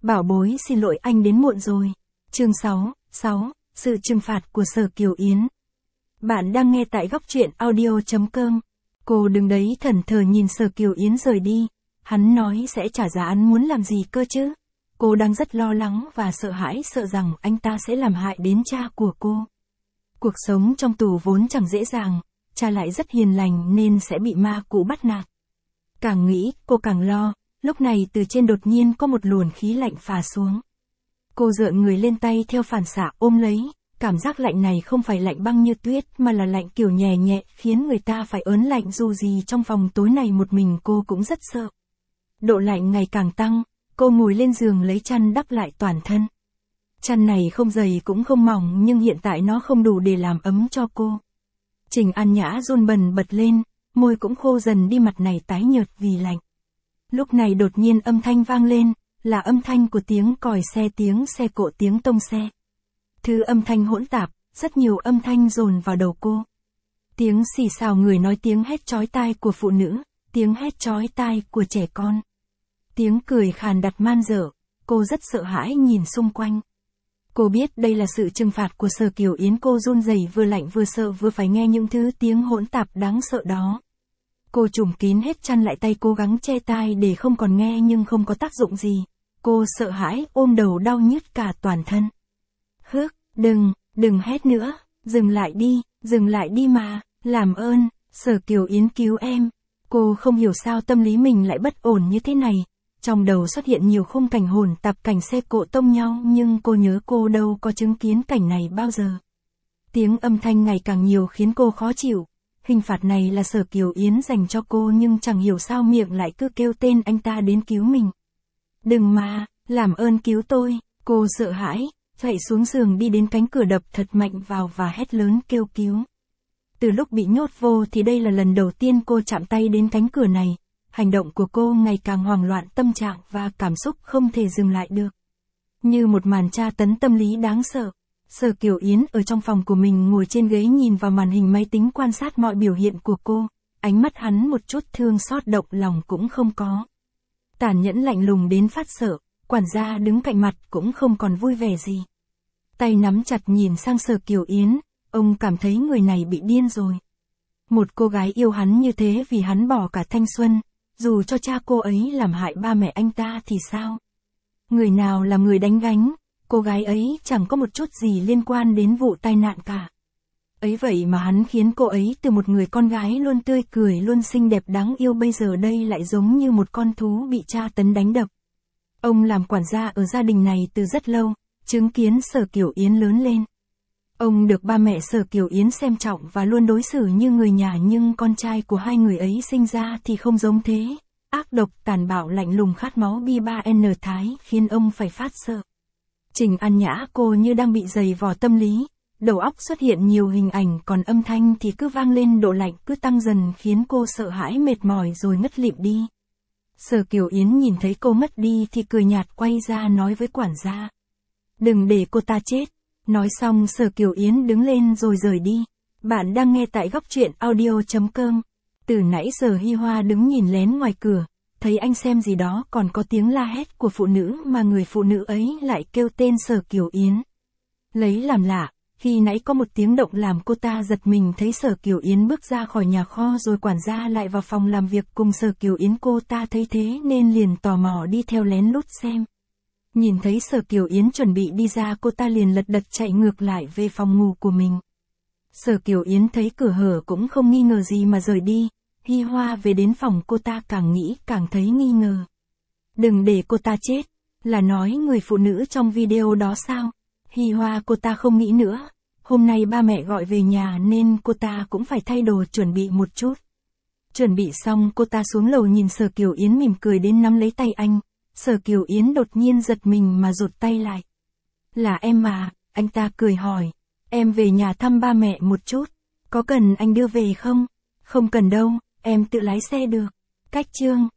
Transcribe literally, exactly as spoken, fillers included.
Bảo bối xin lỗi anh đến muộn rồi. Chương sáu, sáu, sự trừng phạt của Sở Kiều Yến. Bạn đang nghe tại góc truyện audio chấm com. Cô đứng đấy thẫn thờ nhìn Sở Kiều Yến rời đi. Hắn nói sẽ trả giá, hắn muốn làm gì cơ chứ? Cô đang rất lo lắng và sợ hãi, sợ rằng anh ta sẽ làm hại đến cha của cô. Cuộc sống trong tù vốn chẳng dễ dàng, cha lại rất hiền lành nên sẽ bị ma cũ bắt nạt. Càng nghĩ, cô càng lo. Lúc này từ trên đột nhiên có một luồng khí lạnh phả xuống. Cô dựa người lên tay theo phản xạ ôm lấy, cảm giác lạnh này không phải lạnh băng như tuyết mà là lạnh kiểu nhẹ nhẹ, khiến người ta phải ớn lạnh. Dù gì trong phòng tối này một mình cô cũng rất sợ. Độ lạnh ngày càng tăng, cô ngồi lên giường lấy chăn đắp lại toàn thân. Chăn này không dày cũng không mỏng nhưng hiện tại nó không đủ để làm ấm cho cô. Trình An Nhã run bần bật lên, môi cũng khô dần đi, mặt này tái nhợt vì lạnh. Lúc này đột nhiên âm thanh vang lên, là âm thanh của tiếng còi xe, tiếng xe cộ, tiếng tông xe. Thứ âm thanh hỗn tạp, rất nhiều âm thanh dồn vào đầu cô. Tiếng xì xào người nói, tiếng hét chói tai của phụ nữ, tiếng hét chói tai của trẻ con. Tiếng cười khàn đặc man dở, cô rất sợ hãi nhìn xung quanh. Cô biết đây là sự trừng phạt của Sở Kiều Yến, cô run rẩy, vừa lạnh vừa sợ, vừa phải nghe những thứ tiếng hỗn tạp đáng sợ đó. Cô trùm kín hết chăn lại, tay cố gắng che tai để không còn nghe nhưng không có tác dụng gì. Cô sợ hãi, ôm đầu đau nhức cả toàn thân. Hước, đừng, đừng hét nữa, dừng lại đi, dừng lại đi mà, làm ơn, Sở Kiều Yến cứu em. Cô không hiểu sao tâm lý mình lại bất ổn như thế này. Trong đầu xuất hiện nhiều khung cảnh hỗn tạp, cảnh xe cộ tông nhau, nhưng cô nhớ cô đâu có chứng kiến cảnh này bao giờ. Tiếng âm thanh ngày càng nhiều khiến cô khó chịu. Hình phạt này là Sở Kiều Yến dành cho cô nhưng chẳng hiểu sao miệng lại cứ kêu tên anh ta đến cứu mình. Đừng mà, làm ơn cứu tôi. Cô sợ hãi, chạy xuống giường đi đến cánh cửa, đập thật mạnh vào và hét lớn kêu cứu. Từ lúc bị nhốt vô thì đây là lần đầu tiên cô chạm tay đến cánh cửa này. Hành động của cô ngày càng hoảng loạn, tâm trạng và cảm xúc không thể dừng lại được. Như một màn tra tấn tâm lý đáng sợ. Sở Kiều Yến ở trong phòng của mình ngồi trên ghế nhìn vào màn hình máy tính, quan sát mọi biểu hiện của cô. Ánh mắt hắn một chút thương xót động lòng cũng không có. Tàn nhẫn lạnh lùng đến phát sợ, quản gia đứng cạnh mặt cũng không còn vui vẻ gì. Tay nắm chặt nhìn sang Sở Kiều Yến, ông cảm thấy người này bị điên rồi. Một cô gái yêu hắn như thế vì hắn bỏ cả thanh xuân, dù cho cha cô ấy làm hại ba mẹ anh ta thì sao? Người nào là người đánh gánh? Cô gái ấy chẳng có một chút gì liên quan đến vụ tai nạn cả. Ấy vậy mà hắn khiến cô ấy từ một người con gái luôn tươi cười, luôn xinh đẹp đáng yêu, bây giờ đây lại giống như một con thú bị tra tấn đánh đập. Ông làm quản gia ở gia đình này từ rất lâu, chứng kiến Sở Kiều Yến lớn lên. Ông được ba mẹ Sở Kiều Yến xem trọng và luôn đối xử như người nhà, nhưng con trai của hai người ấy sinh ra thì không giống thế. Ác độc, tàn bạo, lạnh lùng, khát máu, bi ba n thái, khiến ông phải phát sợ. Trình An Nhã cô như đang bị dày vò tâm lý, đầu óc xuất hiện nhiều hình ảnh, còn âm thanh thì cứ vang lên, độ lạnh cứ tăng dần khiến cô sợ hãi, mệt mỏi rồi ngất lịm đi. Sở Kiều Yến nhìn thấy cô mất đi thì cười nhạt, quay ra nói với quản gia. Đừng để cô ta chết. Nói xong Sở Kiều Yến đứng lên rồi rời đi. Bạn đang nghe tại góc truyện audio chấm com. Từ nãy giờ Hi Hoa đứng nhìn lén ngoài cửa, thấy anh xem gì đó, còn có tiếng la hét của phụ nữ mà người phụ nữ ấy lại kêu tên Sở Kiều Yến. Lấy làm lạ, khi nãy có một tiếng động làm cô ta giật mình, thấy Sở Kiều Yến bước ra khỏi nhà kho rồi quản gia lại vào phòng làm việc cùng Sở Kiều Yến. Cô ta thấy thế nên liền tò mò đi theo lén lút xem. Nhìn thấy Sở Kiều Yến chuẩn bị đi ra, cô ta liền lật đật chạy ngược lại về phòng ngủ của mình. Sở Kiều Yến thấy cửa hở cũng không nghi ngờ gì mà rời đi. Hi Hoa về đến phòng, cô ta càng nghĩ càng thấy nghi ngờ. Đừng để cô ta chết, là nói người phụ nữ trong video đó sao? Hi Hoa cô ta không nghĩ nữa. Hôm nay ba mẹ gọi về nhà nên cô ta cũng phải thay đồ chuẩn bị một chút. Chuẩn bị xong cô ta xuống lầu nhìn Sở Kiều Yến mỉm cười đến nắm lấy tay anh. Sở Kiều Yến đột nhiên giật mình mà rụt tay lại. Là em mà, anh ta cười hỏi. Em về nhà thăm ba mẹ một chút. Có cần anh đưa về không? Không cần đâu, em tự lái xe được. Cách chương.